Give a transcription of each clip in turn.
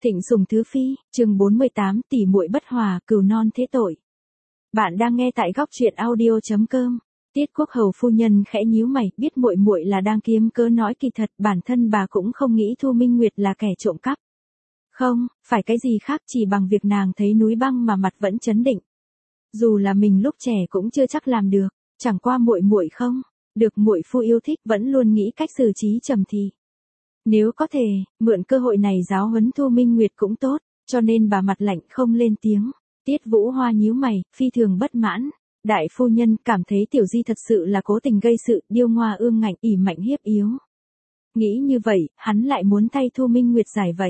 Thịnh Sùng Thứ Phi, chương 48, tỷ muội bất hòa, cừu non thế tội. Bạn đang nghe tại góc truyện audio.com. Tiết Quốc Hầu phu nhân khẽ nhíu mày, biết muội muội là đang kiếm cớ nói, kỳ thật bản thân bà cũng không nghĩ Thu Minh Nguyệt là kẻ trộm cắp. Không, phải cái gì khác, chỉ bằng việc nàng thấy núi băng mà mặt vẫn trấn định. Dù là mình lúc trẻ cũng chưa chắc làm được, chẳng qua muội muội không được muội phu yêu thích, vẫn luôn nghĩ cách xử trí trầm thì. Nếu có thể, mượn cơ hội này giáo huấn Thu Minh Nguyệt cũng tốt, cho nên bà mặt lạnh không lên tiếng. Tiết Vũ Hoa nhíu mày, phi thường bất mãn. Đại phu nhân cảm thấy Tiểu Di thật sự là cố tình gây sự, điêu ngoa ương ngạnh, ỷ mạnh hiếp yếu. Nghĩ như vậy, hắn lại muốn thay Thu Minh Nguyệt giải vậy.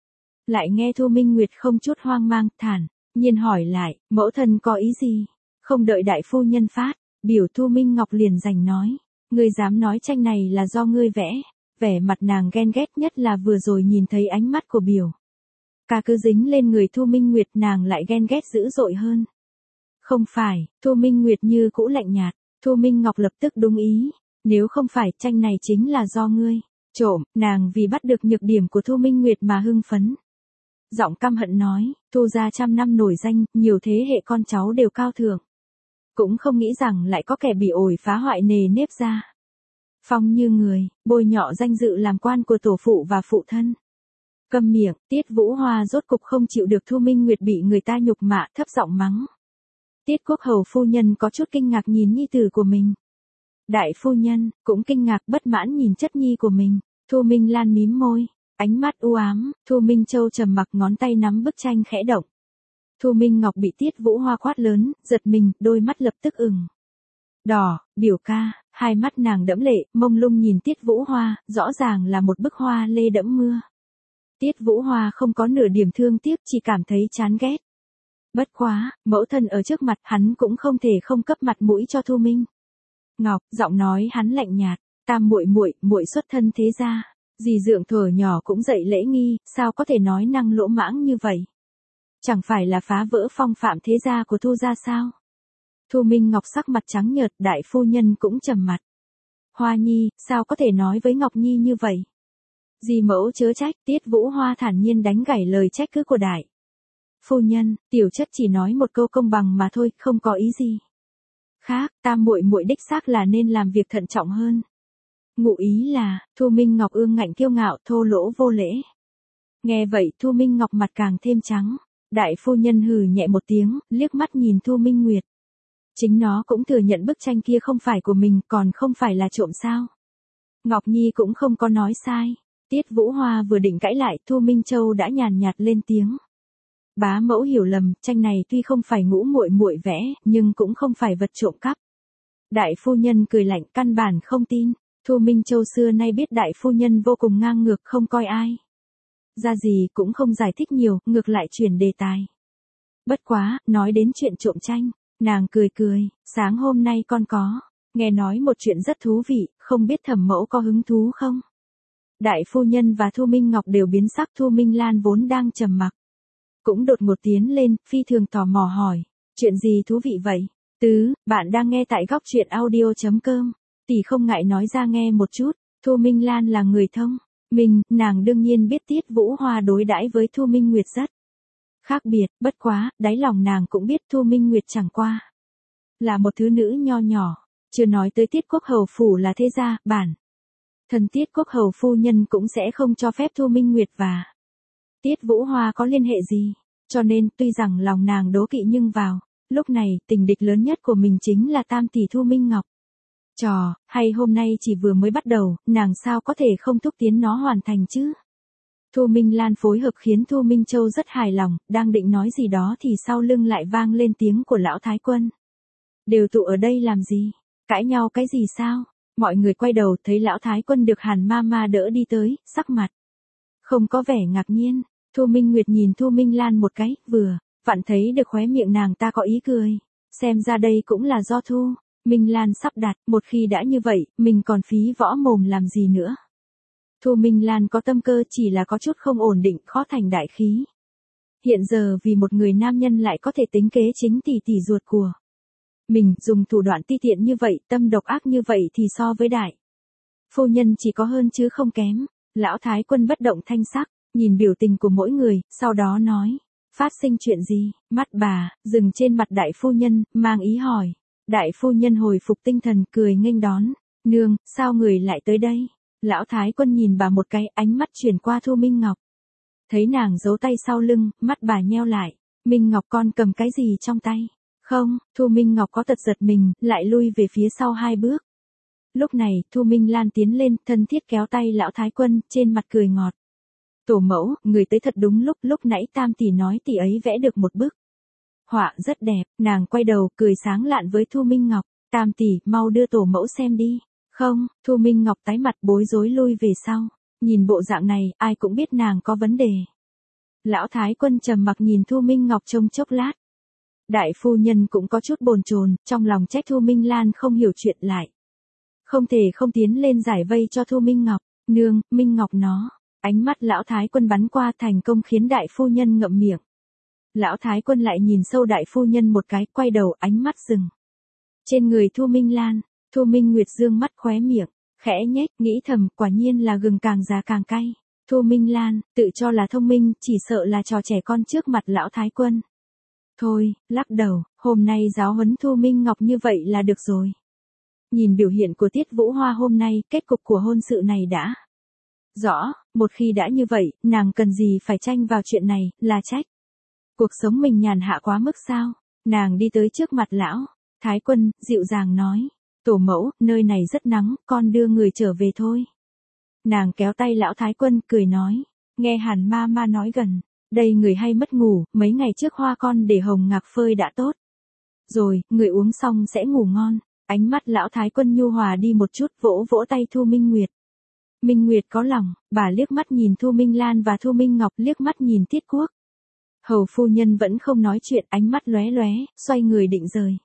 Lại nghe Thu Minh Nguyệt không chút hoang mang, thản nhiên hỏi lại, mẫu thân có ý gì? Không đợi đại phu nhân phát biểu, Thu Minh Ngọc liền giành nói, ngươi dám nói tranh này là do ngươi vẽ? Vẻ mặt nàng ghen ghét nhất là vừa rồi nhìn thấy ánh mắt của biểu ca cứ dính lên người Thu Minh Nguyệt, nàng lại ghen ghét dữ dội hơn. Không phải, Thu Minh Nguyệt như cũ lạnh nhạt. Thu Minh Ngọc lập tức đúng ý, nếu không phải, tranh này chính là do ngươi trộm. Nàng vì bắt được nhược điểm của Thu Minh Nguyệt mà hưng phấn. Giọng căm hận nói, Thu gia trăm năm nổi danh, nhiều thế hệ con cháu đều cao thượng. Cũng không nghĩ rằng lại có kẻ bị ổi phá hoại nề nếp ra. Phong như người, bôi nhọ danh dự làm quan của tổ phụ và phụ thân. Câm miệng, Tiết Vũ Hoa rốt cục không chịu được Thu Minh Nguyệt bị người ta nhục mạ, thấp giọng mắng. Tiết Quốc Hầu phu nhân có chút kinh ngạc nhìn nhi tử của mình. Đại phu nhân cũng kinh ngạc bất mãn nhìn chất nhi của mình. Thu Minh Lan mím môi, ánh mắt u ám. Thu Minh Châu trầm mặc, ngón tay nắm bức tranh khẽ động. Thu Minh Ngọc bị Tiết Vũ Hoa quát lớn, giật mình, đôi mắt lập tức ửng đỏ. Biểu ca, hai mắt nàng đẫm lệ, mông lung nhìn Tiết Vũ Hoa, rõ ràng là một bức hoa lê đẫm mưa. Tiết Vũ Hoa không có nửa điểm thương tiếc, chỉ cảm thấy chán ghét. Bất quá, mẫu thân ở trước mặt, hắn cũng không thể không cấp mặt mũi cho Thu Minh Ngọc. Giọng nói hắn lạnh nhạt, tam muội muội xuất thân thế gia, dì dượng thuở nhỏ cũng dạy lễ nghi, sao có thể nói năng lỗ mãng như vậy? Chẳng phải là phá vỡ phong phạm thế gia của Thu gia sao? Thu Minh Ngọc sắc mặt trắng nhợt, đại phu nhân cũng trầm mặt. Hoa nhi, sao có thể nói với Ngọc nhi như vậy? Dì mẫu chớ trách. Tiết Vũ Hoa thản nhiên đánh gãy lời trách cứ của đại phu nhân, tiểu chất chỉ nói một câu công bằng mà thôi, không có ý gì khác. Tam muội muội đích xác là nên làm việc thận trọng hơn. Ngụ ý là, Thu Minh Ngọc ương ngạnh kiêu ngạo, thô lỗ vô lễ. Nghe vậy Thu Minh Ngọc mặt càng thêm trắng. Đại phu nhân hừ nhẹ một tiếng, liếc mắt nhìn Thu Minh Nguyệt. Chính nó cũng thừa nhận bức tranh kia không phải của mình, còn không phải là trộm sao? Ngọc Nhi cũng không có nói sai. Tiết Vũ Hoa vừa định cãi lại, Thu Minh Châu đã nhàn nhạt lên tiếng. Bá mẫu hiểu lầm, tranh này tuy không phải ngũ muội muội vẽ, nhưng cũng không phải vật trộm cắp. Đại phu nhân cười lạnh, căn bản không tin. Thu Minh Châu xưa nay biết đại phu nhân vô cùng ngang ngược, không coi ai ra gì, cũng không giải thích nhiều, ngược lại chuyển đề tài. Bất quá, nói đến chuyện trộm tranh, nàng cười cười, sáng hôm nay con có nghe nói một chuyện rất thú vị, không biết thẩm mẫu có hứng thú không? Đại phu nhân và Thu Minh Ngọc đều biến sắc. Thu Minh Lan vốn đang trầm mặc, cũng đột ngột tiến lên, phi thường tò mò hỏi, chuyện gì thú vị vậy? Bạn đang nghe tại góc truyện audio.com. Tỷ không ngại nói ra nghe một chút. Thu Minh Lan là người thông minh, nàng đương nhiên biết Tiết Vũ Hoa đối đãi với Thu Minh Nguyệt rất khác biệt, bất quá, đáy lòng nàng cũng biết Thu Minh Nguyệt chẳng qua là một thứ nữ nho nhỏ, chưa nói tới Tiết Quốc Hầu phủ là thế gia, bản thân Tiết Quốc Hầu phu nhân cũng sẽ không cho phép Thu Minh Nguyệt và Tiết Vũ Hoa có liên hệ gì, cho nên tuy rằng lòng nàng đố kỵ nhưng vào lúc này, tình địch lớn nhất của mình chính là tam tỷ Thu Minh Ngọc. Hay hôm nay chỉ vừa mới bắt đầu, nàng sao có thể không thúc tiến nó hoàn thành chứ? Thu Minh Lan phối hợp khiến Thu Minh Châu rất hài lòng, đang định nói gì đó thì sau lưng lại vang lên tiếng của lão thái quân. Đều tụ ở đây làm gì? Cãi nhau cái gì sao? Mọi người quay đầu thấy lão thái quân được Hàn Mama đỡ đi tới, sắc mặt không có vẻ ngạc nhiên. Thu Minh Nguyệt nhìn Thu Minh Lan một cái, vừa vặn thấy được khóe miệng nàng ta có ý cười. Xem ra đây cũng là do Thu Minh Lan sắp đặt, một khi đã như vậy, mình còn phí võ mồm làm gì nữa. Thu Minh Lan có tâm cơ, chỉ là có chút không ổn định, khó thành đại khí. Hiện giờ vì một người nam nhân lại có thể tính kế chính tỷ tỷ ruột của mình, dùng thủ đoạn ti tiện như vậy, tâm độc ác như vậy thì so với đại phu nhân chỉ có hơn chứ không kém. Lão thái quân bất động thanh sắc, nhìn biểu tình của mỗi người, sau đó nói, phát sinh chuyện gì, mắt bà, dừng trên mặt đại phu nhân, mang ý hỏi. Đại phu nhân hồi phục tinh thần, cười nghênh đón, nương, sao người lại tới đây? Lão Thái Quân nhìn bà một cái, ánh mắt chuyển qua Thu Minh Ngọc. Thấy nàng giấu tay sau lưng, mắt bà nheo lại, Minh Ngọc con cầm cái gì trong tay? Không, Thu Minh Ngọc có tật giật mình, lại lui về phía sau 2 bước. Lúc này, Thu Minh Lan tiến lên, thân thiết kéo tay Lão Thái Quân, trên mặt cười ngọt. Tổ mẫu, người tới thật đúng lúc nãy Tam tỷ nói tỷ ấy vẽ được một bức họa rất đẹp, nàng quay đầu, cười sáng lạn với Thu Minh Ngọc, Tam tỷ, mau đưa tổ mẫu xem đi. Không, Thu Minh Ngọc tái mặt bối rối lui về sau, nhìn bộ dạng này, ai cũng biết nàng có vấn đề. Lão Thái Quân trầm mặc nhìn Thu Minh Ngọc trông chốc lát. Đại phu nhân cũng có chút bồn chồn, trong lòng trách Thu Minh Lan không hiểu chuyện lại. Không thể không tiến lên giải vây cho Thu Minh Ngọc, nương, Minh Ngọc nó. Ánh mắt Lão Thái Quân bắn qua thành công khiến đại phu nhân ngậm miệng. Lão Thái Quân lại nhìn sâu đại phu nhân một cái, quay đầu, ánh mắt dừng trên người Thu Minh Lan. Thu Minh Nguyệt dương mắt khóe miệng, khẽ nhếch, nghĩ thầm, quả nhiên là gừng càng già càng cay. Thu Minh Lan, tự cho là thông minh, chỉ sợ là trò trẻ con trước mặt Lão Thái Quân. Thôi, lắc đầu, hôm nay giáo huấn Thu Minh Ngọc như vậy là được rồi. Nhìn biểu hiện của Tiết Vũ Hoa hôm nay, kết cục của hôn sự này đã rõ, một khi đã như vậy, nàng cần gì phải tranh vào chuyện này, là trách. Cuộc sống mình nhàn hạ quá mức sao? Nàng đi tới trước mặt Lão Thái Quân, dịu dàng nói, tổ mẫu, nơi này rất nắng, con đưa người trở về thôi. Nàng kéo tay Lão Thái Quân, cười nói, nghe Hàn ma nói gần, đây người hay mất ngủ, mấy ngày trước hoa con để hồng ngạc phơi đã tốt. Rồi, người uống xong sẽ ngủ ngon. Ánh mắt Lão Thái Quân nhu hòa đi một chút, vỗ vỗ tay Thu Minh Nguyệt. Minh Nguyệt có lòng, bà liếc mắt nhìn Thu Minh Lan và Thu Minh Ngọc, liếc mắt nhìn Tiết Quốc. Hầu phu nhân vẫn không nói chuyện, ánh mắt lóe lóe, xoay người định rời.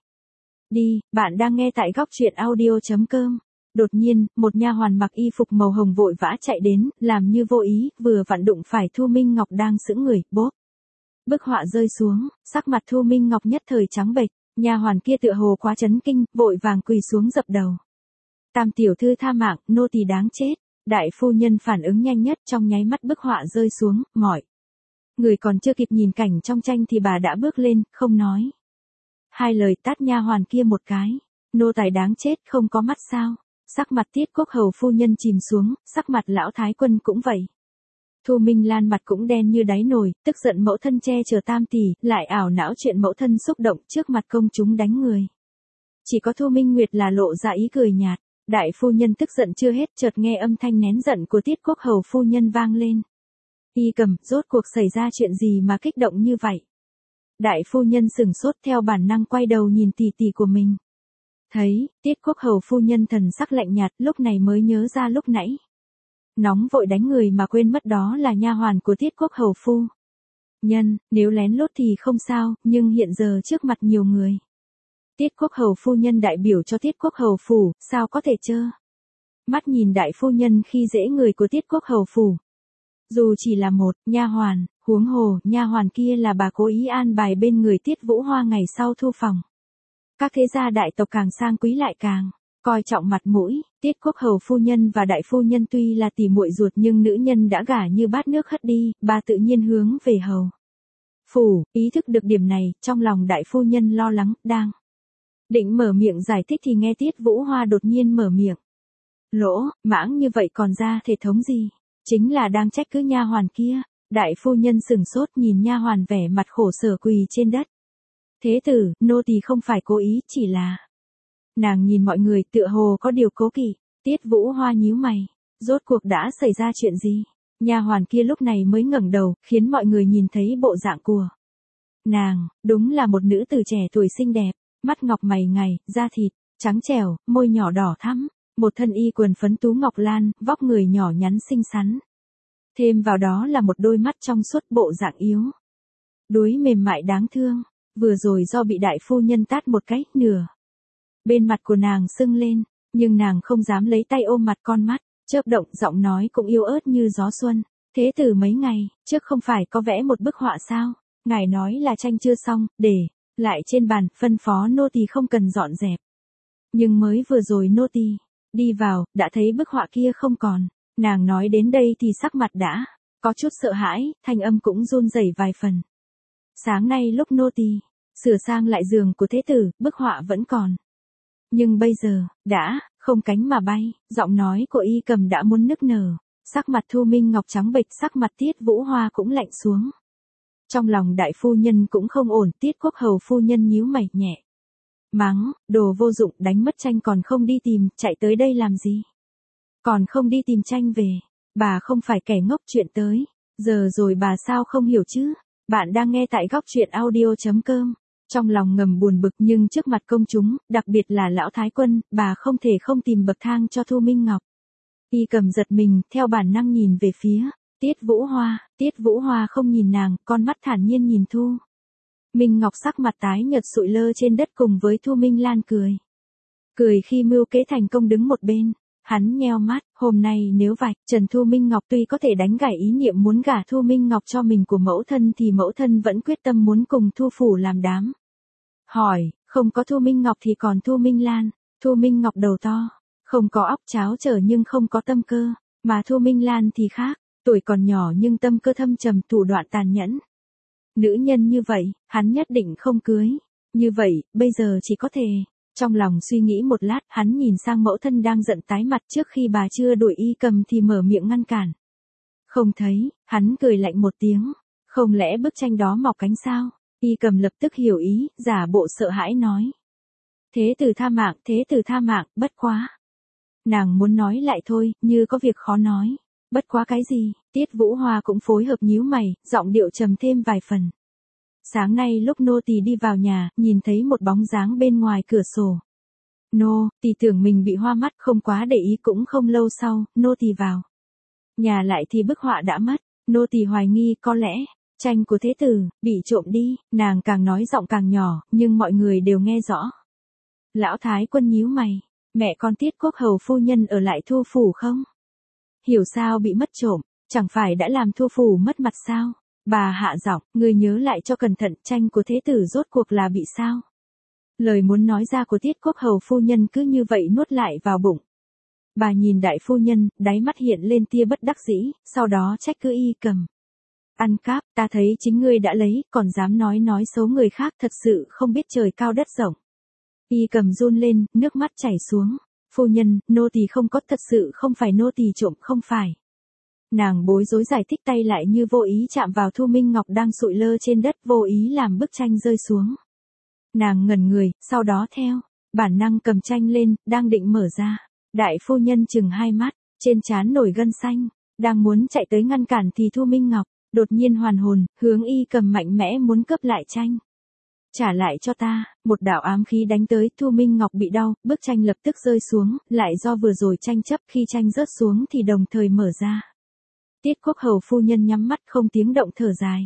Đi, bạn đang nghe tại góc truyện audio.com. Đột nhiên, một nha hoàn mặc y phục màu hồng vội vã chạy đến, làm như vô ý, vừa vặn đụng phải Thu Minh Ngọc đang sững người, bốp. Bức họa rơi xuống, sắc mặt Thu Minh Ngọc nhất thời trắng bệch, nha hoàn kia tựa hồ quá chấn kinh, vội vàng quỳ xuống dập đầu. Tam tiểu thư tha mạng, nô tỳ đáng chết. Đại phu nhân phản ứng nhanh nhất, trong nháy mắt bức họa rơi xuống, mọi người còn chưa kịp nhìn cảnh trong tranh thì bà đã bước lên, không nói hai lời, tát nha hoàn kia một cái. Nô tài đáng chết, không có mắt sao? Sắc mặt Tiết Quốc hầu phu nhân chìm xuống, sắc mặt Lão Thái Quân cũng vậy. Thu Minh Lan mặt cũng đen như đáy nồi, tức giận mẫu thân che chở Tam tỷ, lại ảo não chuyện mẫu thân xúc động trước mặt công chúng đánh người. Chỉ có Thu Minh Nguyệt là lộ ra ý cười nhạt. Đại phu nhân tức giận chưa hết, chợt nghe âm thanh nén giận của Tiết Quốc hầu phu nhân vang lên. Y Cầm, rốt cuộc xảy ra chuyện gì mà kích động như vậy? Đại phu nhân sừng sốt, theo bản năng quay đầu nhìn tỷ tỷ của mình. Thấy, Tiết Quốc hầu phu nhân thần sắc lạnh nhạt, lúc này mới nhớ ra lúc nãy nóng vội đánh người mà quên mất đó là nha hoàn của Tiết Quốc hầu phu nhân, nếu lén lút thì không sao, nhưng hiện giờ trước mặt nhiều người. Tiết Quốc hầu phu nhân đại biểu cho Tiết Quốc hầu phủ, sao có thể trơ mắt nhìn đại phu nhân khi dễ người của Tiết Quốc hầu phủ. Dù chỉ là một nha hoàn, huống hồ, nha hoàn kia là bà cố ý an bài bên người Tiết Vũ Hoa ngày sau thu phòng. Các thế gia đại tộc càng sang quý lại càng coi trọng mặt mũi. Tiết Quốc hầu phu nhân và đại phu nhân tuy là tỷ muội ruột nhưng nữ nhân đã gả như bát nước hất đi, bà tự nhiên hướng về hầu phủ. Ý thức được điểm này, trong lòng đại phu nhân lo lắng, đang định mở miệng giải thích thì nghe Tiết Vũ Hoa đột nhiên mở miệng. Lỗ mãng như vậy còn ra thể thống gì? Chính là đang trách cứ nha hoàn kia. Đại phu nhân sừng sốt nhìn nha hoàn vẻ mặt khổ sở quỳ trên đất. Thế tử, nô tỳ không phải cố ý, chỉ là... Nàng nhìn mọi người tựa hồ có điều cố kỵ. Tiết Vũ Hoa nhíu mày. Rốt cuộc đã xảy ra chuyện gì? Nha hoàn kia lúc này mới ngẩng đầu, khiến mọi người nhìn thấy bộ dạng của nàng. Đúng là một nữ tử trẻ tuổi xinh đẹp, mắt ngọc mày ngài, da thịt trắng trẻo, môi nhỏ đỏ thắm, một thân y quần phấn tú ngọc lan, vóc người nhỏ nhắn xinh xắn. Thêm vào đó là một đôi mắt trong suốt, bộ dạng yếu đuối mềm mại đáng thương. Vừa rồi do bị đại phu nhân tát một cái, nửa bên mặt của nàng sưng lên, nhưng nàng không dám lấy tay ôm mặt, con mắt chớp động, giọng nói cũng yếu ớt như gió xuân. Thế tử mấy ngày trước không phải có vẽ một bức họa sao? Ngài nói là tranh chưa xong, để lại trên bàn, phân phó nô tỳ không cần dọn dẹp. Nhưng mới vừa rồi nô tỳ đi vào, đã thấy bức họa kia không còn. Nàng nói đến đây thì sắc mặt đã Có chút sợ hãi, thanh âm cũng run rẩy vài phần. Sáng nay lúc nô tỳ sửa sang lại giường của thế tử, bức họa vẫn còn. Nhưng bây giờ, đã, không cánh mà bay, giọng nói của Y Cầm đã muốn nức nở. Sắc mặt Thu Minh Ngọc trắng bệch, sắc mặt Tiết Vũ Hoa cũng lạnh xuống. Trong lòng đại phu nhân cũng không ổn, Tiết Quốc Hầu phu nhân nhíu mày nhẹ. Mắng, đồ vô dụng, đánh mất tranh còn không đi tìm, chạy tới đây làm gì? Còn không đi tìm tranh về, bà không phải kẻ ngốc, chuyện tới. Giờ rồi bà sao không hiểu chứ? Bạn đang nghe tại góc truyện audio.com. Trong lòng ngầm buồn bực nhưng trước mặt công chúng, đặc biệt là lão thái quân, bà không thể không tìm bậc thang cho Thu Minh Ngọc. Y Cầm giật mình, theo bản năng nhìn về phía Tiết Vũ Hoa không nhìn nàng, con mắt thản nhiên nhìn Thu Minh Ngọc, sắc mặt tái nhợt sụi lơ trên đất cùng với Thu Minh Lan cười. Cười khi mưu kế thành công đứng một bên. Hắn nheo mắt, hôm nay nếu vạch trần Thu Minh Ngọc tuy có thể đánh gãy ý niệm muốn gả Thu Minh Ngọc cho mình của mẫu thân thì mẫu thân vẫn quyết tâm muốn cùng Thu Phủ làm đám. Hỏi, không có Thu Minh Ngọc thì còn Thu Minh Lan. Thu Minh Ngọc đầu to, không có óc cháo trở nhưng không có tâm cơ, mà Thu Minh Lan thì khác, tuổi còn nhỏ nhưng tâm cơ thâm trầm, thủ đoạn tàn nhẫn. Nữ nhân như vậy, hắn nhất định không cưới. Như vậy, bây giờ chỉ có thể. Trong lòng suy nghĩ một lát, hắn nhìn sang mẫu thân đang giận tái mặt, trước khi bà chưa đuổi Y Cầm thì mở miệng ngăn cản. Không thấy, hắn cười lạnh một tiếng. Không lẽ bức tranh đó mọc cánh sao? Y Cầm lập tức hiểu ý, giả bộ sợ hãi nói. Thế tử tha mạng, bất quá. Nàng muốn nói lại thôi, như có việc khó nói. Bất quá cái gì? Tiết Vũ Hoa cũng phối hợp nhíu mày, giọng điệu trầm thêm vài phần. Sáng nay lúc nô tỳ đi vào nhà, nhìn thấy một bóng dáng bên ngoài cửa sổ. Nô tỳ tưởng mình bị hoa mắt, không quá để ý, cũng không lâu sau, nô tỳ vào nhà lại thì bức họa đã mất. Nô tỳ hoài nghi có lẽ tranh của thế tử bị trộm đi. Nàng càng nói giọng càng nhỏ, nhưng mọi người đều nghe rõ. Lão thái quân nhíu mày, mẹ con Tiết Quốc Hầu phu nhân ở lại Thu Phủ không? Hiểu sao bị mất trộm, chẳng phải đã làm Thu Phủ mất mặt sao? Bà hạ giọng, ngươi nhớ lại cho cẩn thận, tranh của thế tử rốt cuộc là bị sao? Lời muốn nói ra của Tiết Quốc Hầu phu nhân cứ như vậy nuốt lại vào bụng. Bà nhìn đại phu nhân, đáy mắt hiện lên tia bất đắc dĩ, sau đó trách cứ Y Cầm. Ăn cắp, ta thấy chính ngươi đã lấy, còn dám nói xấu người khác, thật sự không biết trời cao đất rộng. Y Cầm run lên, nước mắt chảy xuống. Phu nhân, nô tỳ không có, thật sự không phải nô tỳ trộm, không phải. Nàng bối rối giải thích, tay lại như vô ý chạm vào Thu Minh Ngọc đang sụi lơ trên đất, vô ý làm bức tranh rơi xuống. Nàng ngẩn người, sau đó theo bản năng cầm tranh lên, đang định mở ra. Đại phu nhân chừng hai mắt, trên trán nổi gân xanh, đang muốn chạy tới ngăn cản thì Thu Minh Ngọc đột nhiên hoàn hồn, hướng Y Cầm mạnh mẽ muốn cướp lại tranh. Trả lại cho ta, một đạo ám khí đánh tới, Thu Minh Ngọc bị đau, bức tranh lập tức rơi xuống, lại do vừa rồi tranh chấp, khi tranh rớt xuống thì đồng thời mở ra. Tiết Quốc Hầu phu nhân nhắm mắt không tiếng động thở dài.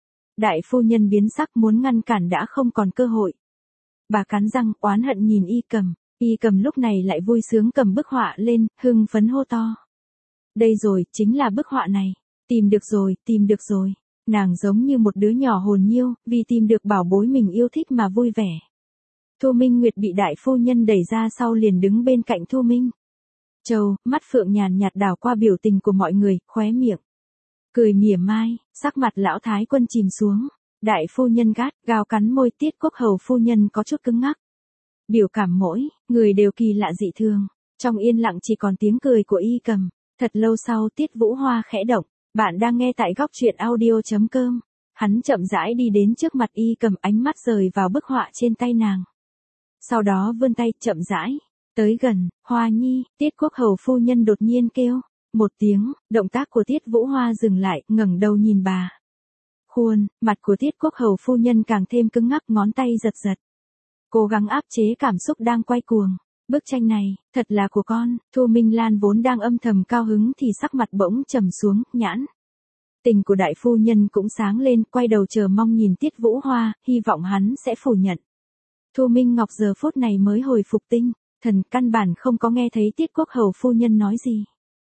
Đại phu nhân biến sắc, muốn ngăn cản đã không còn cơ hội. Bà cắn răng oán hận nhìn Y Cầm. Y Cầm lúc này lại vui sướng cầm bức họa lên, hưng phấn hô to. Đây rồi, chính là bức họa này. Tìm được rồi. Nàng giống như một đứa nhỏ hồn nhiêu, vì tìm được bảo bối mình yêu thích mà vui vẻ. Thu Minh Nguyệt bị đại phu nhân đẩy ra sau liền đứng bên cạnh Thu Minh Châu, mắt phượng nhàn nhạt đảo qua biểu tình của mọi người, khóe miệng cười mỉa mai, sắc mặt lão thái quân chìm xuống. Đại phu nhân gắt gao cắn môi, Tiết Quốc Hầu phu nhân có chút cứng ngắc. Biểu cảm mỗi người đều kỳ lạ dị thường. Trong yên lặng chỉ còn tiếng cười của Y Cầm. Thật lâu sau, Tiết Vũ Hoa khẽ động. Bạn đang nghe tại góc truyện audio.com. Hắn chậm rãi đi đến trước mặt Y Cầm, ánh mắt rời vào bức họa trên tay nàng. Sau đó vươn tay, chậm rãi tới gần. Hoa nhi, Tiết Quốc Hầu phu nhân đột nhiên kêu một tiếng, động tác của Tiết Vũ Hoa dừng lại, ngẩng đầu nhìn bà. Khuôn mặt của Tiết Quốc Hầu phu nhân càng thêm cứng ngắc, ngón tay giật giật, cố gắng áp chế cảm xúc đang quay cuồng. Bức tranh này, thật là của con. Thu Minh Lan vốn đang âm thầm cao hứng thì sắc mặt bỗng trầm xuống, nhãn tình của đại phu nhân cũng sáng lên, quay đầu chờ mong nhìn Tiết Vũ Hoa, hy vọng hắn sẽ phủ nhận. Thu Minh Ngọc giờ phút này mới hồi phục tinh thần, căn bản không có nghe thấy Tiết Quốc Hầu phu nhân nói gì.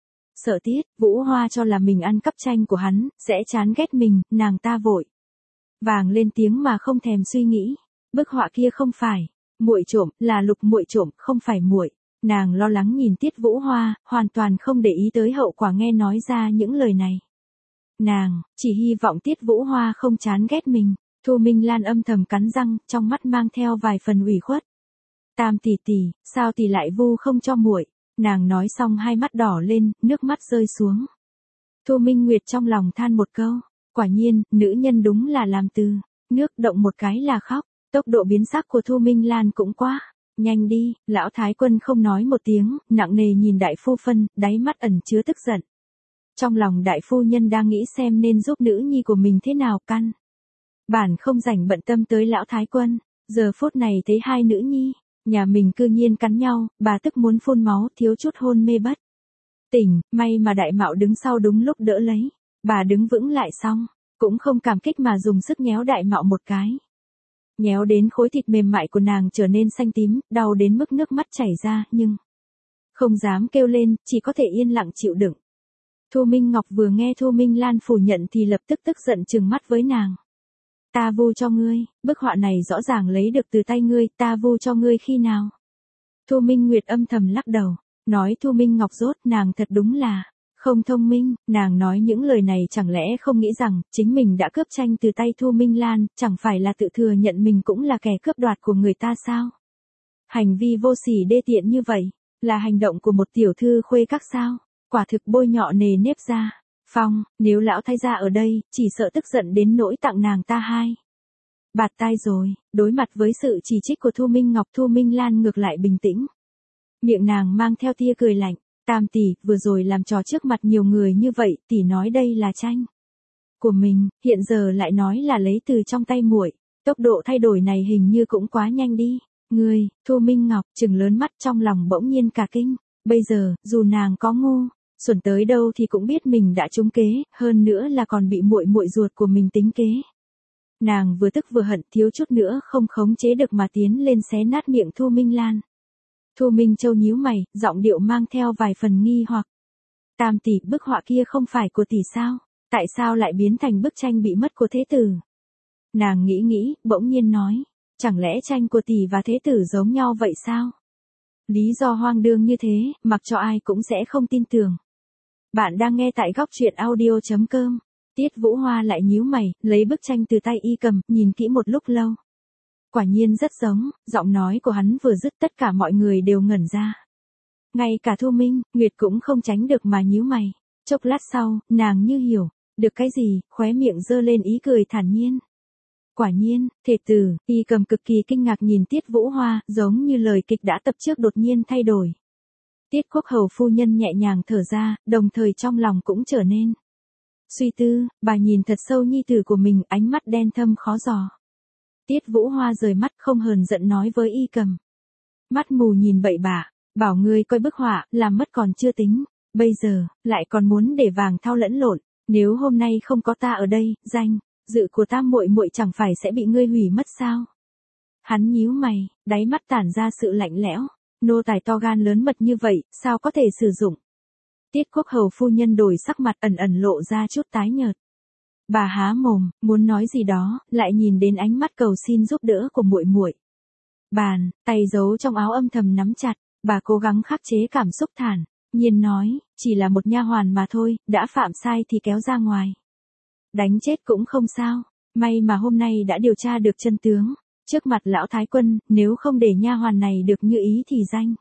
Sợ Tiết Vũ Hoa cho là mình ăn cắp tranh của hắn, sẽ chán ghét mình, nàng ta vội vàng lên tiếng mà không thèm suy nghĩ. Bức họa kia không phải muội trộm, là Lục muội trộm, không phải muội. Nàng lo lắng nhìn Tiết Vũ Hoa, hoàn toàn không để ý tới hậu quả nghe nói ra những lời này. Nàng, chỉ hy vọng Tiết Vũ Hoa không chán ghét mình. Thu Minh Lan âm thầm cắn răng, trong mắt mang theo vài phần ủy khuất. Tam tỷ tỷ, sao tỷ lại vu không cho muội? Nàng nói xong hai mắt đỏ lên, nước mắt rơi xuống. Thu Minh Nguyệt trong lòng than một câu, quả nhiên, nữ nhân đúng là làm từ nước động một cái là khóc. Tốc độ biến sắc của Thu Minh Lan cũng quá nhanh đi. Lão Thái Quân không nói một tiếng, nặng nề nhìn đại phu phân, đáy mắt ẩn chứa tức giận. Trong lòng đại phu nhân đang nghĩ xem nên giúp nữ nhi của mình thế nào căn. Bản không rảnh bận tâm tới lão Thái Quân, giờ phút này thấy hai nữ nhi, nhà mình cư nhiên cắn nhau, bà tức muốn phun máu, thiếu chút hôn mê bất tỉnh. May mà đại mạo đứng sau đúng lúc đỡ lấy, bà đứng vững lại xong, cũng không cảm kích mà dùng sức nhéo đại mạo một cái. Nhéo đến khối thịt mềm mại của nàng trở nên xanh tím, đau đến mức nước mắt chảy ra, nhưng không dám kêu lên, chỉ có thể yên lặng chịu đựng. Thu Minh Ngọc vừa nghe Thu Minh Lan phủ nhận thì lập tức tức giận trừng mắt với nàng. Ta vu cho ngươi, bức họa này rõ ràng lấy được từ tay ngươi, ta vu cho ngươi khi nào? Thu Minh Nguyệt âm thầm lắc đầu, nói Thu Minh Ngọc dốt, nàng thật đúng là không thông minh. Nàng nói những lời này chẳng lẽ không nghĩ rằng chính mình đã cướp tranh từ tay Thu Minh Lan, chẳng phải là tự thừa nhận mình cũng là kẻ cướp đoạt của người ta sao? Hành vi vô sỉ đê tiện như vậy, là hành động của một tiểu thư khuê các sao? Quả thực bôi nhọ nề nếp ra. Phong, nếu lão thái gia ở đây, chỉ sợ tức giận đến nỗi tặng nàng ta hai bạt tai rồi. Đối mặt với sự chỉ trích của Thu Minh Ngọc, Thu Minh Lan ngược lại bình tĩnh. Miệng nàng mang theo tia cười lạnh. Tam tỷ, vừa rồi làm trò trước mặt nhiều người như vậy, tỷ nói đây là tranh của mình, hiện giờ lại nói là lấy từ trong tay muội. Tốc độ thay đổi này hình như cũng quá nhanh đi. Ngươi, Thu Minh Ngọc trừng lớn mắt, trong lòng bỗng nhiên cả kinh. Bây giờ, dù nàng có ngu xuẩn tới đâu thì cũng biết mình đã trúng kế, hơn nữa là còn bị muội muội ruột của mình tính kế. Nàng vừa tức vừa hận, thiếu chút nữa không khống chế được mà tiến lên xé nát miệng Thu Minh Lan. Thu Minh Châu nhíu mày, giọng điệu mang theo vài phần nghi hoặc. Tam tỷ, bức họa kia không phải của tỷ sao? Tại sao lại biến thành bức tranh bị mất của thế tử? Nàng nghĩ nghĩ, bỗng nhiên nói, chẳng lẽ tranh của tỷ và thế tử giống nhau vậy sao? Lý do hoang đường như thế, mặc cho ai cũng sẽ không tin tưởng. Bạn đang nghe tại góc truyện audio.com. Tiết Vũ Hoa lại nhíu mày, lấy bức tranh từ tay Y Cầm, nhìn kỹ một lúc lâu. Quả nhiên rất giống, giọng nói của hắn vừa dứt tất cả mọi người đều ngẩn ra. Ngay cả Thu Minh Nguyệt cũng không tránh được mà nhíu mày. Chốc lát sau, nàng như hiểu được cái gì, khóe miệng giơ lên ý cười thản nhiên. Quả nhiên, thể tử. Y Cầm cực kỳ kinh ngạc nhìn Tiết Vũ Hoa, giống như lời kịch đã tập trước đột nhiên thay đổi. Tiết Quốc Hầu phu nhân nhẹ nhàng thở ra, đồng thời trong lòng cũng trở nên suy tư. Bà nhìn thật sâu nhi tử của mình, ánh mắt đen thâm khó dò. Tiết Vũ Hoa rời mắt không hờn giận nói với Y Cầm. Mắt mù nhìn bậy bạ, bảo ngươi coi bức họa, làm mất còn chưa tính. Bây giờ, lại còn muốn để vàng thau lẫn lộn. Nếu hôm nay không có ta ở đây, danh dự của ta muội muội chẳng phải sẽ bị ngươi hủy mất sao? Hắn nhíu mày, đáy mắt tản ra sự lạnh lẽo. Nô tài to gan lớn mật như vậy, sao có thể sử dụng? Tiết Quốc Hầu phu nhân đổi sắc mặt, ẩn ẩn lộ ra chút tái nhợt. Bà há mồm, muốn nói gì đó, lại nhìn đến ánh mắt cầu xin giúp đỡ của muội muội. Bàn tay giấu trong áo âm thầm nắm chặt, bà cố gắng khắc chế cảm xúc thản nhiên nói, chỉ là một nha hoàn mà thôi, đã phạm sai thì kéo ra ngoài. Đánh chết cũng không sao, may mà hôm nay đã điều tra được chân tướng. Trước mặt lão Thái Quân, nếu không để nha hoàn này được như ý thì danh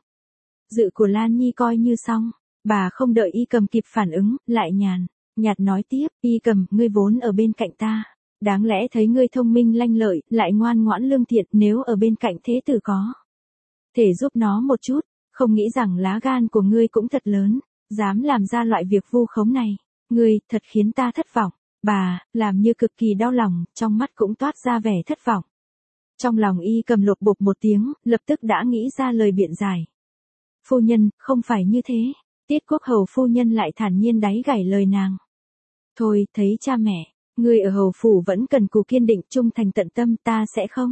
dự của Lan Nhi coi như xong. Bà không đợi Y Cầm kịp phản ứng, lại nhạt nói tiếp, Y Cầm, ngươi vốn ở bên cạnh ta. Đáng lẽ thấy ngươi thông minh lanh lợi, lại ngoan ngoãn lương thiện, nếu ở bên cạnh thế tử có thể giúp nó một chút, không nghĩ rằng lá gan của ngươi cũng thật lớn, dám làm ra loại việc vu khống này. Ngươi, thật khiến ta thất vọng. Bà, làm như cực kỳ đau lòng, trong mắt cũng toát ra vẻ thất vọng. Trong lòng Y Cầm lột bột một tiếng, lập tức đã nghĩ ra lời biện giải. Phu nhân, không phải như thế. Tiết Quốc Hầu phu nhân lại thản nhiên đáy gảy lời nàng. Thôi, thấy cha mẹ, ngươi ở hầu phủ vẫn cần cù kiên định, trung thành tận tâm, ta sẽ không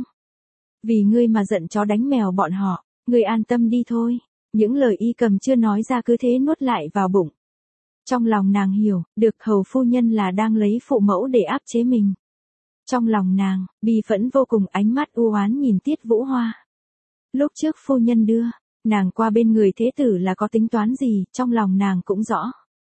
vì ngươi mà giận chó đánh mèo bọn họ, ngươi an tâm đi thôi. Những lời Y Cầm chưa nói ra cứ thế nuốt lại vào bụng. Trong lòng nàng hiểu, được hầu phu nhân là đang lấy phụ mẫu để áp chế mình. Trong lòng nàng, bi phẫn vô cùng, ánh mắt u oán nhìn Tiết Vũ Hoa. Lúc trước phu nhân đưa nàng qua bên người thế tử là có tính toán gì, trong lòng nàng cũng rõ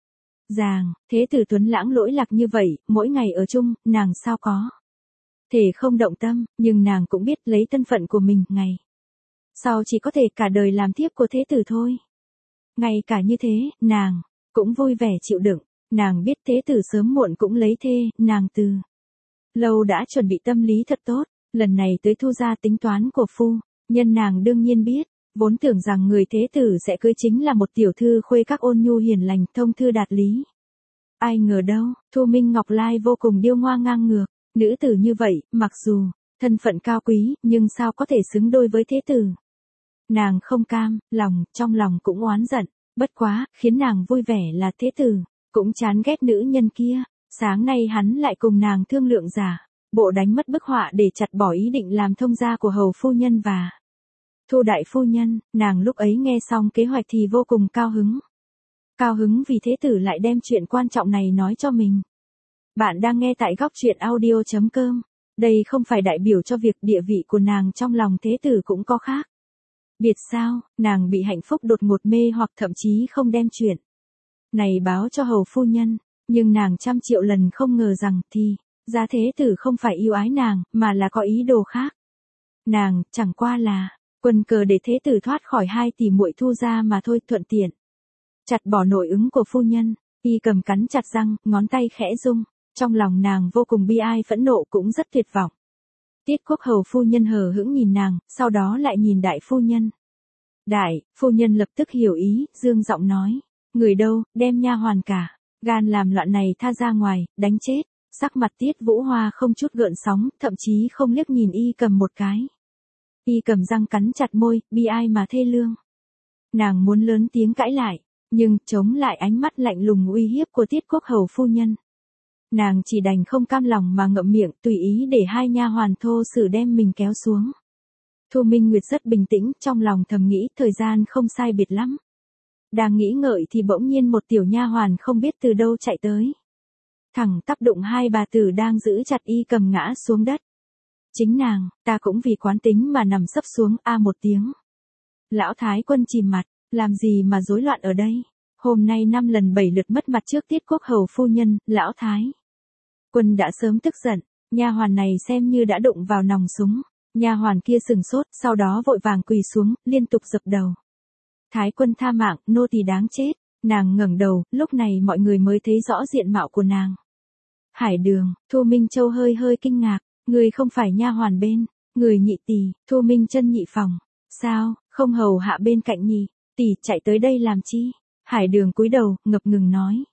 ràng, thế tử tuấn lãng lỗi lạc như vậy, mỗi ngày ở chung, nàng sao có thể không động tâm, nhưng nàng cũng biết lấy thân phận của mình, ngày sau chỉ có thể cả đời làm thiếp của thế tử thôi. Ngay cả như thế, nàng cũng vui vẻ chịu đựng, nàng biết thế tử sớm muộn cũng lấy thê, nàng từ lâu đã chuẩn bị tâm lý thật tốt, lần này tới thu ra tính toán của phu nhân nàng đương nhiên biết, vốn tưởng rằng người thế tử sẽ cưới chính là một tiểu thư khuê các ôn nhu hiền lành, thông thư đạt lý. Ai ngờ đâu, Thu Minh Ngọc Lai vô cùng điêu ngoa ngang ngược, nữ tử như vậy, mặc dù thân phận cao quý, nhưng sao có thể xứng đôi với thế tử. Nàng không cam, trong lòng cũng oán giận, bất quá, khiến nàng vui vẻ là thế tử cũng chán ghét nữ nhân kia, sáng nay hắn lại cùng nàng thương lượng giả bộ đánh mất bức họa để chặt bỏ ý định làm thông gia của hầu phu nhân và Thu đại phu nhân. Nàng lúc ấy nghe xong kế hoạch thì vô cùng cao hứng. Cao hứng vì thế tử lại đem chuyện quan trọng này nói cho mình. Bạn đang nghe tại góc truyện audio.com. Đây không phải đại biểu cho việc địa vị của nàng trong lòng thế tử cũng có khác biệt sao, nàng bị hạnh phúc đột ngột mê hoặc thậm chí không đem chuyện này báo cho hầu phu nhân, nhưng nàng trăm triệu lần không ngờ rằng thì ra thế tử không phải yêu ái nàng, mà là có ý đồ khác. Nàng chẳng qua là quân cờ để thế tử thoát khỏi hai tỷ muội Thu gia mà thôi, thuận tiện chặt bỏ nội ứng của phu nhân. Y cầm cắn chặt răng, ngón tay khẽ rung, trong lòng nàng vô cùng bi ai, phẫn nộ cũng rất tuyệt vọng. Tiết Quốc hầu phu nhân hờ hững nhìn nàng, sau đó lại nhìn đại phu nhân. Đại phu nhân lập tức hiểu ý, dương giọng nói, người đâu, đem nha hoàn cả gan làm loạn này tha ra ngoài, đánh chết. Sắc mặt Tiết Vũ Hoa không chút gợn sóng, thậm chí không liếc nhìn Y cầm một cái. Y cầm răng cắn chặt môi, bi ai mà thê lương. Nàng muốn lớn tiếng cãi lại, nhưng chống lại ánh mắt lạnh lùng uy hiếp của Tiết Quốc hầu phu nhân. Nàng chỉ đành không cam lòng mà ngậm miệng, tùy ý để hai nha hoàn thô sử đem mình kéo xuống. Thu Minh Nguyệt rất bình tĩnh, trong lòng thầm nghĩ thời gian không sai biệt lắm. Đang nghĩ ngợi thì bỗng nhiên một tiểu nha hoàn không biết từ đâu chạy tới. Thẳng tắp đụng hai bà tử đang giữ chặt Y cầm ngã xuống đất. Chính nàng, ta cũng vì quán tính mà nằm sấp xuống, a một tiếng. Lão Thái Quân chìm mặt, làm gì mà rối loạn ở đây? Hôm nay 5 lần 7 lượt mất mặt trước Tiết Quốc hầu phu nhân, Lão Thái Quân đã sớm tức giận, nha hoàn này xem như đã đụng vào nòng súng. Nha hoàn kia sừng sốt, sau đó vội vàng quỳ xuống, liên tục dập đầu. Thái Quân tha mạng, nô tỳ đáng chết. Nàng ngẩng đầu, lúc này mọi người mới thấy rõ diện mạo của nàng. Hải Đường, Thu Minh Châu hơi hơi kinh ngạc, người không phải nha hoàn bên, người nhị tỷ, Thu Minh Chân nhị phòng, sao, không hầu hạ bên cạnh nhị tỷ chạy tới đây làm chi? Hải Đường cúi đầu, ngập ngừng nói,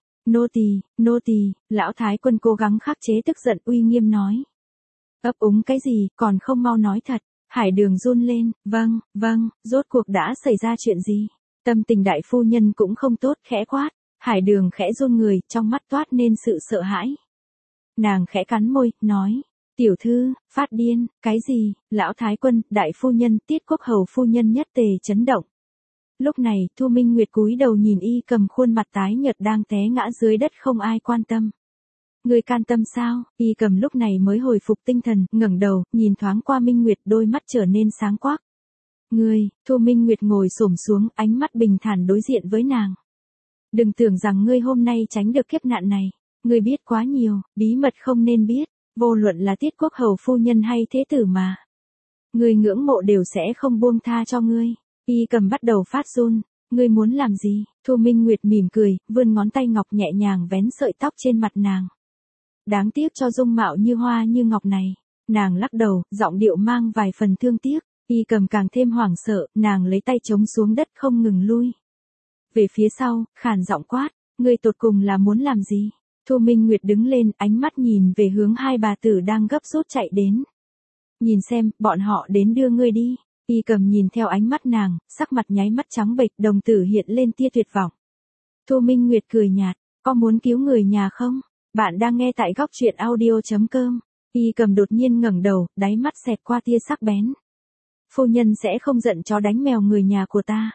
nô tỳ, Lão Thái Quân cố gắng khắc chế tức giận, uy nghiêm nói. Ấp úng cái gì, còn không mau nói thật. Hải Đường run lên, vâng, rốt cuộc đã xảy ra chuyện gì? Tâm tình đại phu nhân cũng không tốt, khẽ quát. Hải Đường khẽ run người, trong mắt toát nên sự sợ hãi. Nàng khẽ cắn môi, nói, tiểu thư, phát điên, cái gì? Lão Thái Quân, đại phu nhân, Tiết Quốc hầu phu nhân nhất tề chấn động. Lúc này, Thu Minh Nguyệt cúi đầu nhìn Y cầm khuôn mặt tái nhợt đang té ngã dưới đất không ai quan tâm. Người can tâm sao? Y cầm lúc này mới hồi phục tinh thần, ngẩng đầu, nhìn thoáng qua Minh Nguyệt, đôi mắt trở nên sáng quắc. Ngươi, Thu Minh Nguyệt ngồi xổm xuống, ánh mắt bình thản đối diện với nàng. Đừng tưởng rằng ngươi hôm nay tránh được kiếp nạn này. Ngươi biết quá nhiều, bí mật không nên biết, vô luận là Tiết Quốc hầu phu nhân hay thế tử mà ngươi ngưỡng mộ đều sẽ không buông tha cho ngươi. Y cầm bắt đầu phát run, ngươi muốn làm gì? Thu Minh Nguyệt mỉm cười, vươn ngón tay ngọc nhẹ nhàng vén sợi tóc trên mặt nàng. Đáng tiếc cho dung mạo như hoa như ngọc này. Nàng lắc đầu, giọng điệu mang vài phần thương tiếc. Y cầm càng thêm hoảng sợ, nàng lấy tay chống xuống đất không ngừng lui về phía sau, khàn giọng quát, ngươi tột cùng là muốn làm gì? Thu Minh Nguyệt đứng lên, ánh mắt nhìn về hướng hai bà tử đang gấp rút chạy đến. Nhìn xem, bọn họ đến đưa ngươi đi. Y cầm nhìn theo ánh mắt nàng, sắc mặt nháy mắt trắng bệch, đồng tử hiện lên tia tuyệt vọng. Thu Minh Nguyệt cười nhạt, có muốn cứu người nhà không? Bạn đang nghe tại góc truyện audio.com. Y cầm đột nhiên ngẩng đầu, đáy mắt xẹt qua tia sắc bén. Phu nhân sẽ không giận chó đánh mèo người nhà của ta.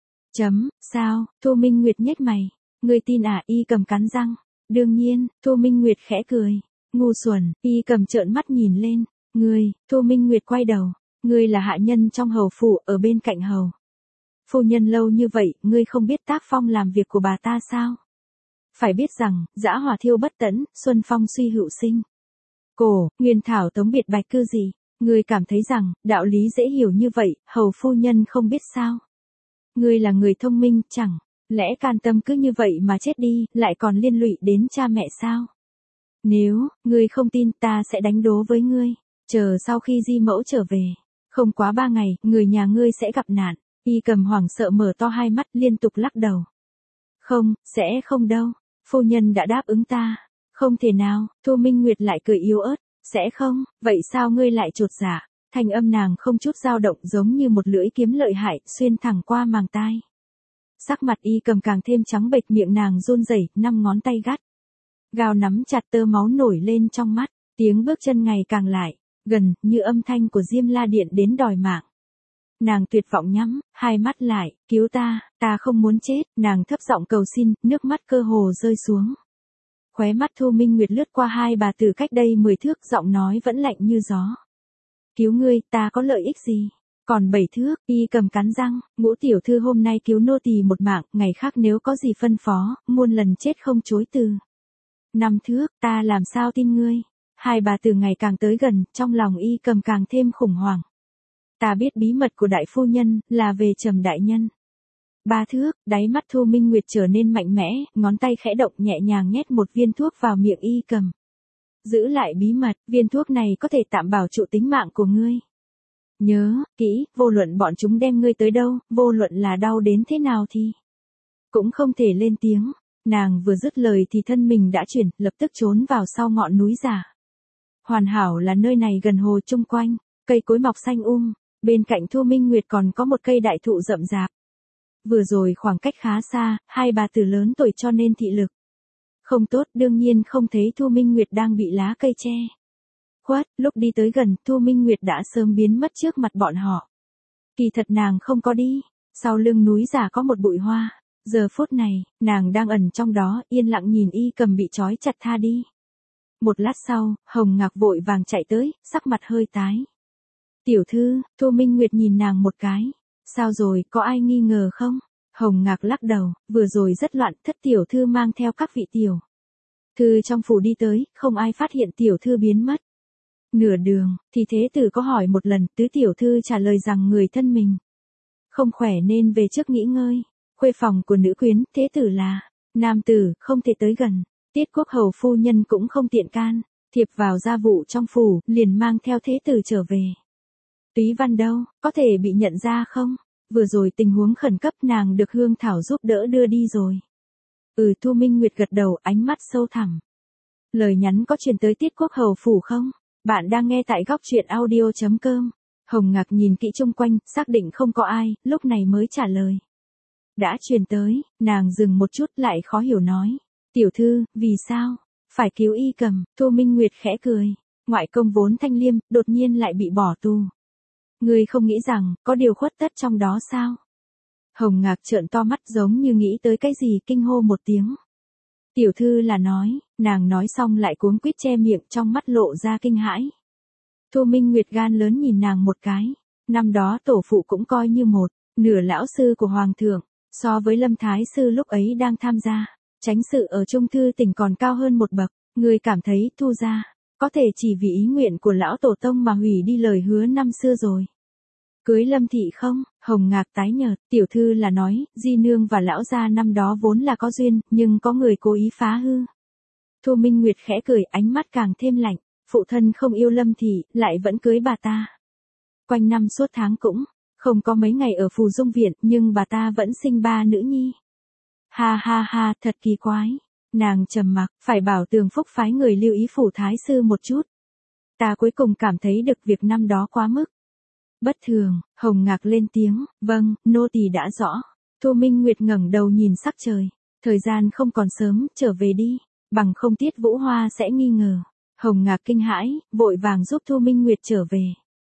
Sao? Thu Minh Nguyệt nhếch mày. Ngươi tin à? Y cầm cắn răng. Đương nhiên, Thu Minh Nguyệt khẽ cười. Ngu xuẩn, Y cầm trợn mắt nhìn lên. Ngươi, Thu Minh Nguyệt quay đầu. Ngươi là hạ nhân trong hầu phủ, ở bên cạnh hầu phu nhân lâu như vậy, ngươi không biết tác phong làm việc của bà ta sao? Phải biết rằng, dã hỏa thiêu bất tẫn, xuân phong suy hữu sinh. Cổ, nguyên thảo tống biệt bạch cư gì? Ngươi cảm thấy rằng, đạo lý dễ hiểu như vậy, hầu phu nhân không biết sao? Ngươi là người thông minh, chẳng lẽ can tâm cứ như vậy mà chết đi, lại còn liên lụy đến cha mẹ sao? Nếu, ngươi không tin ta sẽ đánh đố với ngươi. Chờ sau khi di mẫu trở về. Không quá 3 ngày, người nhà ngươi sẽ gặp nạn. Y Cầm hoảng sợ mở to hai mắt liên tục lắc đầu. Không, sẽ không đâu. Phu nhân đã đáp ứng ta. Không thể nào, Thu Minh Nguyệt lại cười yếu ớt. Sẽ không, vậy sao ngươi lại chột dạ? Thanh âm nàng không chút dao động giống như một lưỡi kiếm lợi hại xuyên thẳng qua màng tai. Sắc mặt Y Cầm càng thêm trắng bệch, miệng nàng run rẩy, 5 ngón tay gắt gao nắm chặt, tơ máu nổi lên trong mắt, tiếng bước chân ngày càng lại gần, như âm thanh của Diêm La Điện đến đòi mạng. Nàng tuyệt vọng nhắm hai mắt lại, cứu ta không muốn chết, nàng thấp giọng cầu xin, nước mắt cơ hồ rơi xuống. Khóe mắt Thu Minh Nguyệt lướt qua hai bà tử cách đây 10 thước, giọng nói vẫn lạnh như gió. Cứu ngươi, ta có lợi ích gì? Còn 7 thước, Y Cầm cắn răng, Ngũ tiểu thư hôm nay cứu nô tỳ một mạng, ngày khác nếu có gì phân phó, muôn lần chết không chối từ. 5 thước, ta làm sao tin ngươi? Hai bà tử ngày càng tới gần, trong lòng Y Cầm càng thêm khủng hoảng. Ta biết bí mật của đại phu nhân, là về Trầm đại nhân. 3 thước, đáy mắt Thu Minh Nguyệt trở nên mạnh mẽ, ngón tay khẽ động nhẹ nhàng nhét một viên thuốc vào miệng Y Cầm. Giữ lại bí mật, viên thuốc này có thể tạm bảo trụ tính mạng của ngươi. Nhớ, kỹ, vô luận bọn chúng đem ngươi tới đâu, vô luận là đau đến thế nào thì cũng không thể lên tiếng. Nàng vừa dứt lời thì thân mình đã chuyển, lập tức trốn vào sau ngọn núi giả. Hoàn hảo là nơi này gần hồ chung quanh, cây cối mọc xanh bên cạnh Thu Minh Nguyệt còn có một cây đại thụ rậm rạp. Vừa rồi khoảng cách khá xa, hai bà tử lớn tuổi cho nên thị lực không tốt, đương nhiên không thấy Thu Minh Nguyệt đang bị lá cây che khuất. Lúc đi tới gần, Thu Minh Nguyệt đã sớm biến mất trước mặt bọn họ. Kỳ thật nàng không có đi, sau lưng núi giả có một bụi hoa. Giờ phút này, nàng đang ẩn trong đó, yên lặng nhìn Y Cầm bị trói chặt tha đi. Một lát sau, Hồng Ngạc vội vàng chạy tới, sắc mặt hơi tái. Tiểu thư, Thu Minh Nguyệt nhìn nàng một cái. Sao rồi, có ai nghi ngờ không? Hồng Ngạc lắc đầu, vừa rồi rất loạn, thất tiểu thư mang theo các vị tiểu thư trong phủ đi tới, không ai phát hiện tiểu thư biến mất. Nửa đường, thì thế tử có hỏi một lần, tứ tiểu thư trả lời rằng người thân mình không khỏe nên về trước nghỉ ngơi. Khuê phòng của nữ quyến, thế tử là nam tử, không thể tới gần. Tiết Quốc hầu phu nhân cũng không tiện can thiệp vào gia vụ trong phủ, liền mang theo thế tử trở về. Túy Văn đâu, có thể bị nhận ra không? Vừa rồi tình huống khẩn cấp nàng được Hương Thảo giúp đỡ đưa đi rồi. Thu Minh Nguyệt gật đầu, ánh mắt sâu thẳm. Lời nhắn có truyền tới Tiết Quốc hầu phủ không? Bạn đang nghe tại góc truyện audio.com. Hồng Ngạc nhìn kỹ chung quanh, xác định không có ai, lúc này mới trả lời. Đã truyền tới, nàng dừng một chút lại khó hiểu nói. Tiểu thư, vì sao? Phải cứu Y Cầm. Thu Minh Nguyệt khẽ cười. Ngoại công vốn thanh liêm, đột nhiên lại bị bỏ tù. Ngươi không nghĩ rằng, có điều khuất tất trong đó sao? Hồng Ngạc trợn to mắt giống như nghĩ tới cái gì, kinh hô một tiếng. Tiểu thư là nói, nàng nói xong lại cuống quýt che miệng, trong mắt lộ ra kinh hãi. Thu Minh Nguyệt gan lớn nhìn nàng một cái. Năm đó tổ phụ cũng coi như một nửa lão sư của Hoàng thượng. So với Lâm Thái Sư lúc ấy đang tham gia chánh sự ở Trung Thư tỉnh còn cao hơn một bậc. Người cảm thấy Thu gia có thể chỉ vì ý nguyện của lão tổ tông mà hủy đi lời hứa năm xưa rồi. Cưới Lâm thị không? Hồng Ngạc tái nhợt, tiểu thư là nói, Di nương và lão gia năm đó vốn là có duyên, nhưng có người cố ý phá hư. Thu Minh Nguyệt khẽ cười, ánh mắt càng thêm lạnh, phụ thân không yêu Lâm thị, lại vẫn cưới bà ta. Quanh năm suốt tháng cũng không có mấy ngày ở Phù Dung viện, nhưng bà ta vẫn sinh 3 nữ nhi. Ha ha ha, thật kỳ quái. Nàng trầm mặc, phải bảo Tường Phúc phái người lưu ý phủ thái sư một chút. Ta cuối cùng cảm thấy được việc năm đó quá mức bất thường. Hồng Ngạc lên tiếng, vâng, nô tỳ đã rõ. Thu Minh Nguyệt ngẩng đầu nhìn sắc trời. Thời gian không còn sớm, trở về đi. Bằng không Tiết Vũ Hoa sẽ nghi ngờ. Hồng Ngạc kinh hãi, vội vàng giúp Thu Minh Nguyệt trở về.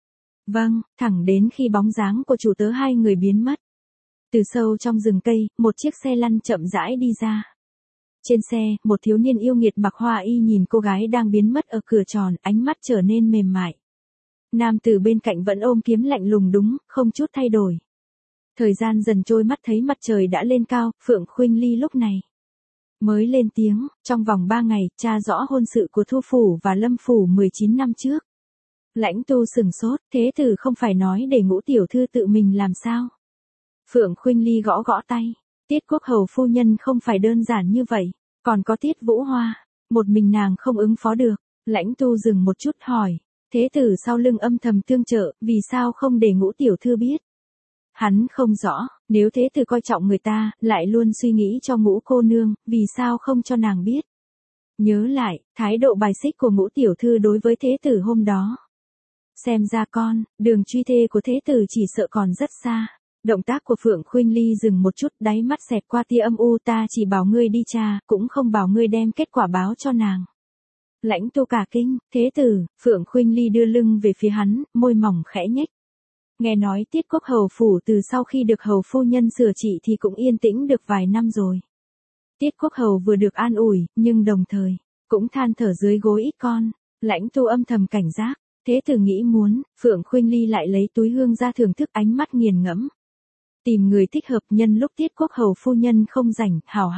Vâng, thẳng đến khi bóng dáng của chủ tớ hai người biến mất. Từ sâu trong rừng cây, một chiếc xe lăn chậm rãi đi ra. Trên xe, một thiếu niên yêu nghiệt mặc hoa y nhìn cô gái đang biến mất ở cửa tròn, ánh mắt trở nên mềm mại. Nam tử bên cạnh vẫn ôm kiếm lạnh lùng đúng, không chút thay đổi. Thời gian dần trôi, mắt thấy mặt trời đã lên cao, Phượng Khuynh Ly lúc này mới lên tiếng, trong vòng 3 ngày, tra rõ hôn sự của Thu Phủ và Lâm Phủ 19 năm trước. Lãnh Tu sừng sốt, thế tử không phải nói để Ngũ tiểu thư tự mình làm sao? Phượng Khuynh Ly gõ gõ tay, Tiết Quốc hầu phu nhân không phải đơn giản như vậy, còn có Tiết Vũ Hoa, một mình nàng không ứng phó được. Lãnh Tu dừng một chút hỏi, thế tử sau lưng âm thầm tương trợ, vì sao không để Ngũ tiểu thư biết? Hắn không rõ, nếu thế tử coi trọng người ta, lại luôn suy nghĩ cho Ngũ cô nương, vì sao không cho nàng biết? Nhớ lại, thái độ bài xích của Ngũ tiểu thư đối với thế tử hôm đó. Xem ra đường truy thê của thế tử chỉ sợ còn rất xa. Động tác của Phượng Khuynh Ly dừng một chút, đáy mắt xẹt qua tia âm u, ta chỉ bảo ngươi đi tra, cũng không bảo ngươi đem kết quả báo cho nàng. Lãnh Tu cả kinh, thế tử, Phượng Khuynh Ly đưa lưng về phía hắn, môi mỏng khẽ nhếch. Nghe nói Tiết Quốc hầu phủ từ sau khi được hầu phu nhân sửa trị thì cũng yên tĩnh được vài năm rồi. Tiết Quốc hầu vừa được an ủi, nhưng đồng thời, cũng than thở dưới gối ít con. Lãnh Tu âm thầm cảnh giác, thế tử nghĩ muốn, Phượng Khuynh Ly lại lấy túi hương ra thưởng thức, ánh mắt nghiền ngẫm. Tìm người thích hợp nhân lúc Tiết Quốc hầu phu nhân không rảnh, hảo.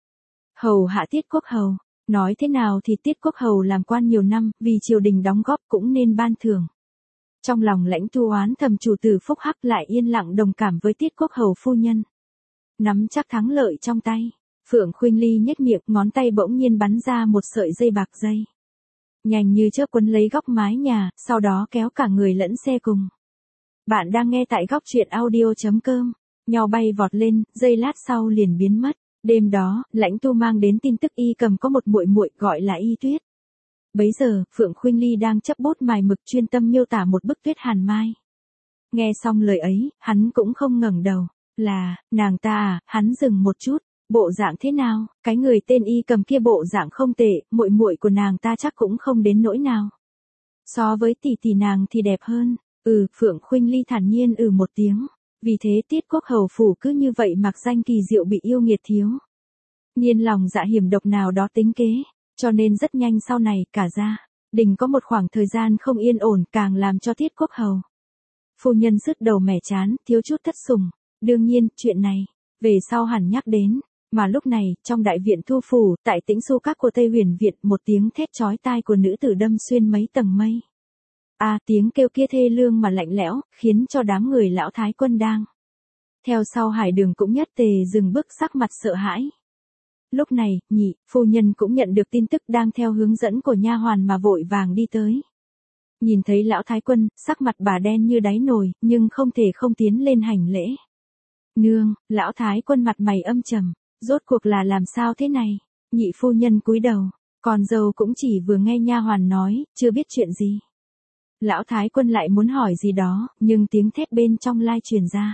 Hầu hạ Tiết Quốc hầu, nói thế nào thì Tiết Quốc hầu làm quan nhiều năm, vì triều đình đóng góp cũng nên ban thưởng. Trong lòng Lãnh Tu oán thầm chủ tử Phúc Hắc lại yên lặng đồng cảm với Tiết Quốc hầu phu nhân. Nắm chắc thắng lợi trong tay, Phượng Khuynh Ly nhếch miệng, ngón tay bỗng nhiên bắn ra một sợi dây bạc dây. Nhanh như chớp quấn lấy góc mái nhà, sau đó kéo cả người lẫn xe cùng. Bạn đang nghe tại góc truyện audio.com, nho bay vọt lên, giây lát sau liền biến mất. Đêm đó, Lãnh Tu mang đến tin tức Y Cầm có một muội muội gọi là Y Tuyết. Bấy giờ, Phượng Khuynh Ly đang chấp bút mài mực chuyên tâm miêu tả một bức tuyết hàn mai. Nghe xong lời ấy, hắn cũng không ngẩng đầu. Là, nàng ta à? Hắn dừng một chút. Bộ dạng thế nào? Cái người tên Y Cầm kia bộ dạng không tệ, muội muội của nàng ta chắc cũng không đến nỗi nào. So với tỷ tỷ nàng thì đẹp hơn. Phượng Khuynh Ly thản nhiên một tiếng. Vì thế Tiết Quốc hầu phủ cứ như vậy mặc danh kỳ diệu bị yêu nghiệt thiếu. Nhiên lòng dạ hiểm độc nào đó tính kế, cho nên rất nhanh sau này cả gia đình có một khoảng thời gian không yên ổn, càng làm cho Tiết Quốc hầu phu nhân sứt đầu mẻ chán, thiếu chút thất sủng. Đương nhiên, chuyện này về sau hẳn nhắc đến. Mà lúc này, trong đại viện Thu Phủ, tại Tĩnh Xu Các của Tây Huyền Viện, một tiếng thét chói tai của nữ tử đâm xuyên mấy tầng mây. Tiếng kêu kia thê lương mà lạnh lẽo, khiến cho đám người lão thái quân đang theo sau Hải Đường cũng nhất tề dừng bước, sắc mặt sợ hãi. Lúc này, nhị phu nhân cũng nhận được tin tức, đang theo hướng dẫn của nha hoàn mà vội vàng đi tới. Nhìn thấy lão thái quân, sắc mặt bà đen như đáy nồi, nhưng không thể không tiến lên hành lễ. Nương, lão thái quân mặt mày âm trầm, rốt cuộc là làm sao thế này? Nhị phu nhân cúi đầu, còn dâu cũng chỉ vừa nghe nha hoàn nói, chưa biết chuyện gì. Lão thái quân lại muốn hỏi gì đó, nhưng tiếng thét bên trong lai truyền ra.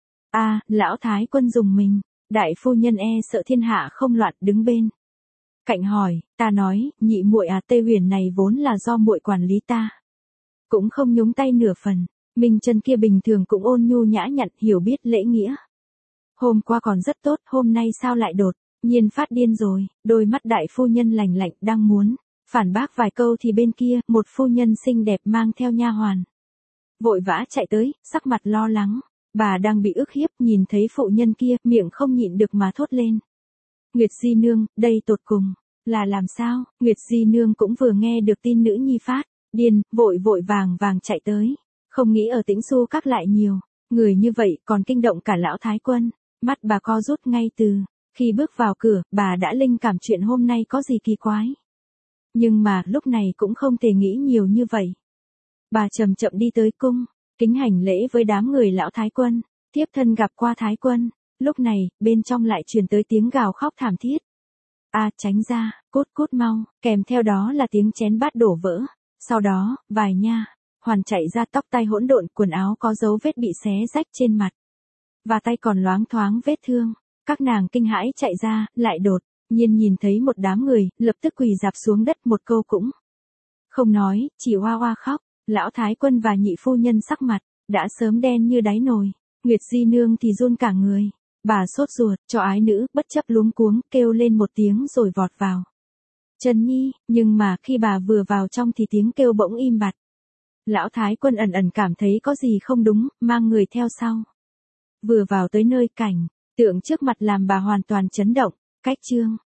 Lão thái quân dùng mình, đại phu nhân sợ thiên hạ không loạn, đứng bên cạnh hỏi, ta nói, nhị muội Tây Huyền này vốn là do muội quản lý, ta cũng không nhúng tay nửa phần. Minh Chân kia bình thường cũng ôn nhu nhã nhặn, hiểu biết lễ nghĩa. Hôm qua còn rất tốt, hôm nay sao lại đột nhiên phát điên rồi? Đôi mắt đại phu nhân lạnh lạnh, đang muốn phản bác vài câu thì bên kia, một phu nhân xinh đẹp mang theo nha hoàn vội vã chạy tới, sắc mặt lo lắng. Bà đang bị ức hiếp, nhìn thấy phụ nhân kia, miệng không nhịn được mà thốt lên. Nguyệt Di nương, đây tột cùng là làm sao? Nguyệt Di nương cũng vừa nghe được tin nữ nhi phát điên, vội vàng chạy tới. Không nghĩ ở Tĩnh Xu Các lại nhiều người như vậy, còn kinh động cả lão thái quân. Mắt bà co rút ngay từ khi bước vào cửa, bà đã linh cảm chuyện hôm nay có gì kỳ quái. Nhưng mà lúc này cũng không thể nghĩ nhiều như vậy. Bà chậm chậm đi tới cung, kính hành lễ với đám người lão thái quân, tiếp thân gặp qua thái quân. Lúc này, bên trong lại truyền tới tiếng gào khóc thảm thiết. Tránh ra, cút mau, kèm theo đó là tiếng chén bát đổ vỡ. Sau đó, vài nha hoàn chạy ra, tóc tai hỗn độn, quần áo có dấu vết bị xé rách trên mặt, và tay còn loáng thoáng vết thương. Các nàng kinh hãi chạy ra, lại đột nhiên nhìn thấy một đám người, lập tức quỳ rạp xuống đất, một câu cũng không nói, chỉ oa oa khóc. Lão thái quân và nhị phu nhân sắc mặt đã sớm đen như đáy nồi. Nguyệt Di nương thì run cả người. Bà sốt ruột, cho ái nữ, bất chấp luống cuống, kêu lên một tiếng rồi vọt vào Trần Nhi, nhưng mà khi bà vừa vào trong thì tiếng kêu bỗng im bặt. Lão thái quân ẩn cảm thấy có gì không đúng, mang người theo sau. Vừa vào tới nơi cảnh tượng trước mặt làm bà hoàn toàn chấn động. Cách chương